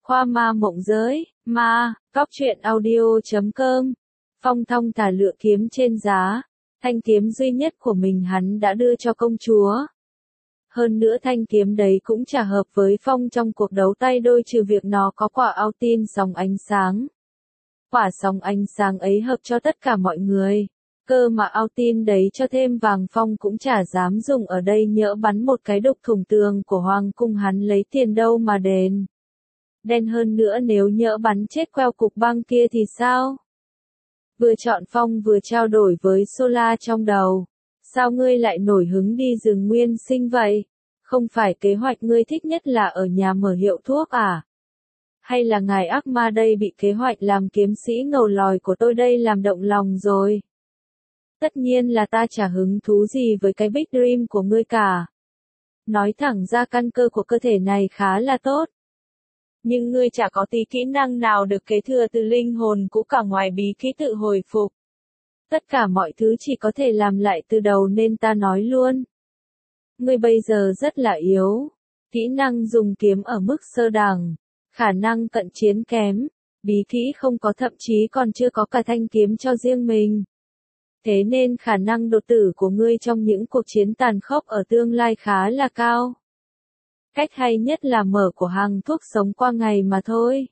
Khoa ma mộng giới, ma, cóc truyện audio.com. Phong thong thả lựa kiếm trên giá, thanh kiếm duy nhất của mình hắn đã đưa cho công chúa. Hơn nữa thanh kiếm đấy cũng chả hợp với Phong trong cuộc đấu tay đôi trừ việc nó có quả ao tin sóng ánh sáng. Quả sóng ánh sáng ấy hợp cho tất cả mọi người. Cơ mà ao tin đấy cho thêm vàng Phong cũng chả dám dùng ở đây nhỡ bắn một cái đục thủng tường của hoàng cung hắn lấy tiền đâu mà đền. Đen hơn nữa nếu nhỡ bắn chết queo cục băng kia thì sao? Vừa chọn Phong vừa trao đổi với Sola trong đầu. Sao ngươi lại nổi hứng đi rừng nguyên sinh vậy? Không phải kế hoạch ngươi thích nhất là ở nhà mở hiệu thuốc à? Hay là ngài ác ma đây bị kế hoạch làm kiếm sĩ ngầu lòi của tôi đây làm động lòng rồi? Tất nhiên là ta chả hứng thú gì với cái big dream của ngươi cả. Nói thẳng ra căn cơ của cơ thể này khá là tốt. Nhưng ngươi chả có tí kỹ năng nào được kế thừa từ linh hồn cũ cả ngoài bí kíp tự hồi phục. Tất cả mọi thứ chỉ có thể làm lại từ đầu nên ta nói luôn. Ngươi bây giờ rất là yếu. Kỹ năng dùng kiếm ở mức sơ đẳng. Khả năng cận chiến kém. Bí kỹ không có thậm chí còn chưa có cả thanh kiếm cho riêng mình. Thế nên khả năng đột tử của ngươi trong những cuộc chiến tàn khốc ở tương lai khá là cao. Cách hay nhất là mở của hàng thuốc sống qua ngày mà thôi.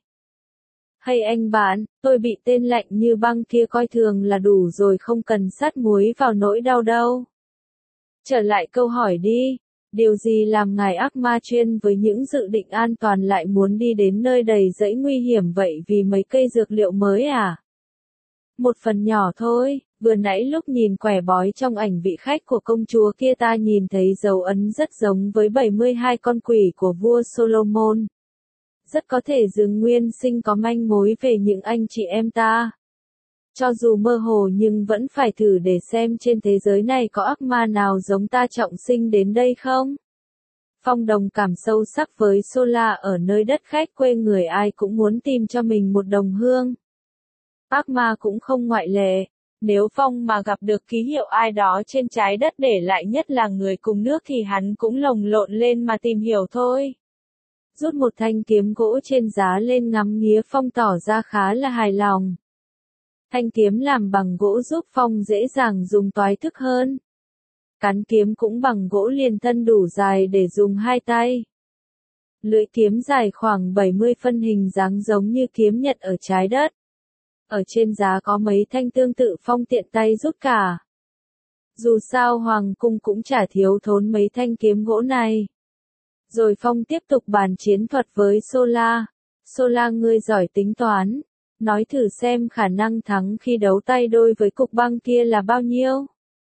Hay anh bạn, tôi bị tên lạnh như băng kia coi thường là đủ rồi không cần sát muối vào nỗi đau đâu. Trở lại câu hỏi đi, điều gì làm ngài ác ma chuyên với những dự định an toàn lại muốn đi đến nơi đầy rẫy nguy hiểm vậy vì mấy cây dược liệu mới à? Một phần nhỏ thôi, vừa nãy lúc nhìn quẻ bói trong ảnh vị khách của công chúa kia ta nhìn thấy dấu ấn rất giống với 72 con quỷ của vua Solomon. Rất có thể rừng nguyên sinh có manh mối về những anh chị em ta. Cho dù mơ hồ nhưng vẫn phải thử để xem trên thế giới này có ác ma nào giống ta trọng sinh đến đây không? Phong đồng cảm sâu sắc với Sola ở nơi đất khách quê người ai cũng muốn tìm cho mình một đồng hương. Ác ma cũng không ngoại lệ. Nếu Phong mà gặp được ký hiệu ai đó trên trái đất để lại nhất là người cùng nước thì hắn cũng lồng lộn lên mà tìm hiểu thôi. Rút một thanh kiếm gỗ trên giá lên ngắm nghía Phong tỏ ra khá là hài lòng. Thanh kiếm làm bằng gỗ giúp Phong dễ dàng dùng toái thức hơn. Cán kiếm cũng bằng gỗ liền thân đủ dài để dùng hai tay. Lưỡi kiếm dài khoảng 70 phân hình dáng giống như kiếm nhật ở trái đất. Ở trên giá có mấy thanh tương tự Phong tiện tay rút cả. Dù sao hoàng cung cũng chả thiếu thốn mấy thanh kiếm gỗ này. Rồi Phong tiếp tục bàn chiến thuật với Sola. Sola ngươi giỏi tính toán. Nói thử xem khả năng thắng khi đấu tay đôi với cục băng kia là bao nhiêu.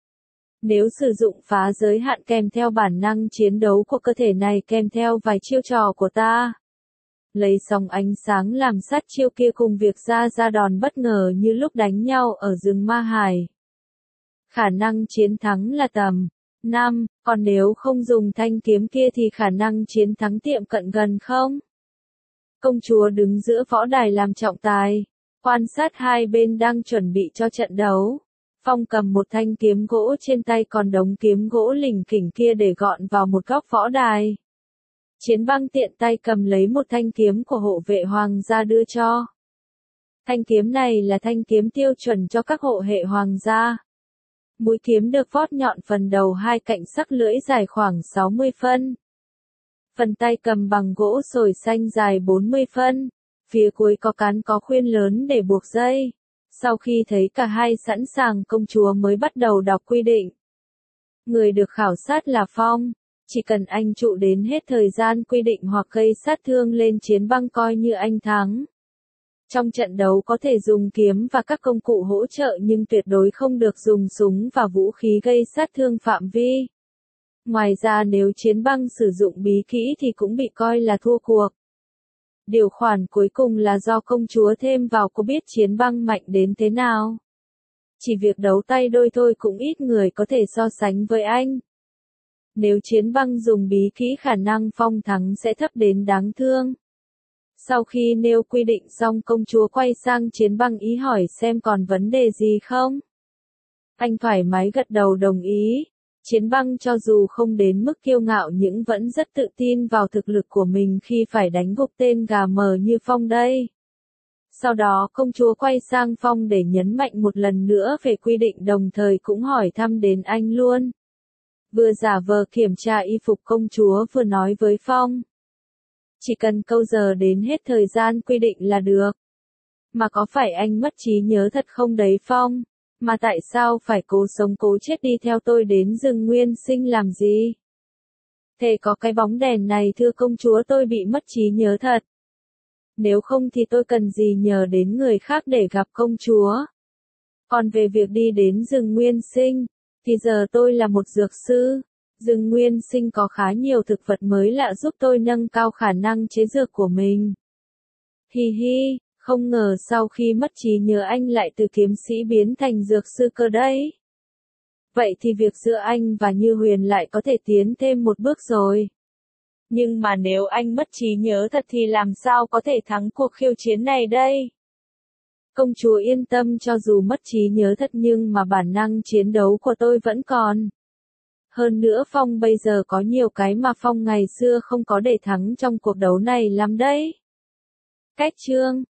Nếu sử dụng phá giới hạn kèm theo bản năng chiến đấu của cơ thể này kèm theo vài chiêu trò của ta. Lấy sóng ánh sáng làm sát chiêu kia cùng việc ra đòn bất ngờ như lúc đánh nhau ở rừng Ma Hải. Khả năng chiến thắng là tầm 5, còn nếu không dùng thanh kiếm kia thì khả năng chiến thắng tiệm cận gần không? Công chúa đứng giữa võ đài làm trọng tài, quan sát hai bên đang chuẩn bị cho trận đấu. Phong cầm một thanh kiếm gỗ trên tay còn đống kiếm gỗ lỉnh kỉnh kia để gọn vào một góc võ đài. Chiến băng tiện tay cầm lấy một thanh kiếm của hộ vệ hoàng gia đưa cho. Thanh kiếm này là thanh kiếm tiêu chuẩn cho các hộ hệ hoàng gia. Mũi kiếm được vót nhọn phần đầu hai cạnh sắc lưỡi dài khoảng 60 phân. Phần tay cầm bằng gỗ sồi xanh dài 40 phân. Phía cuối có cán có khuyên lớn để buộc dây. Sau khi thấy cả hai sẵn sàng công chúa mới bắt đầu đọc quy định. Người được khảo sát là Phong. Chỉ cần anh trụ đến hết thời gian quy định hoặc gây sát thương lên chiến băng coi như anh thắng. Trong trận đấu có thể dùng kiếm và các công cụ hỗ trợ nhưng tuyệt đối không được dùng súng và vũ khí gây sát thương phạm vi. Ngoài ra nếu chiến băng sử dụng bí kỹ thì cũng bị coi là thua cuộc. Điều khoản cuối cùng là do công chúa thêm vào cô biết chiến băng mạnh đến thế nào. Chỉ việc đấu tay đôi thôi cũng ít người có thể so sánh với anh. Nếu chiến băng dùng bí kỹ khả năng Phong thắng sẽ thấp đến đáng thương. Sau khi nêu quy định xong công chúa quay sang chiến băng ý hỏi xem còn vấn đề gì không. Anh thoải mái gật đầu đồng ý. Chiến Băng cho dù không đến mức kiêu ngạo nhưng vẫn rất tự tin vào thực lực của mình khi phải đánh gục tên gà mờ như Phong đây. Sau đó công chúa quay sang Phong để nhấn mạnh một lần nữa về quy định, đồng thời cũng hỏi thăm đến anh luôn. Vừa giả vờ kiểm tra y phục công chúa vừa nói với Phong. Chỉ cần câu giờ đến hết thời gian quy định là được. Mà có phải anh mất trí nhớ thật không đấy Phong? Mà tại sao phải cố sống cố chết đi theo tôi đến rừng Nguyên Sinh làm gì? Thế có cái bóng đèn này thưa công chúa, tôi bị mất trí nhớ thật. Nếu không thì tôi cần gì nhờ đến người khác để gặp công chúa. Còn về việc đi đến rừng Nguyên Sinh, thì giờ tôi là một dược sư. Rừng Nguyên Sinh có khá nhiều thực vật mới lạ giúp tôi nâng cao khả năng chế dược của mình. Hi hi, không ngờ sau khi mất trí nhớ anh lại từ kiếm sĩ biến thành dược sư cơ đấy. Vậy thì việc giữa anh và Như Huyền lại có thể tiến thêm một bước rồi. Nhưng mà nếu anh mất trí nhớ thật thì làm sao có thể thắng cuộc khiêu chiến này đây? Công chúa yên tâm, cho dù mất trí nhớ thật nhưng mà bản năng chiến đấu của tôi vẫn còn. Hơn nữa Phong bây giờ có nhiều cái mà Phong ngày xưa không có để thắng trong cuộc đấu này lắm đấy. Cách chương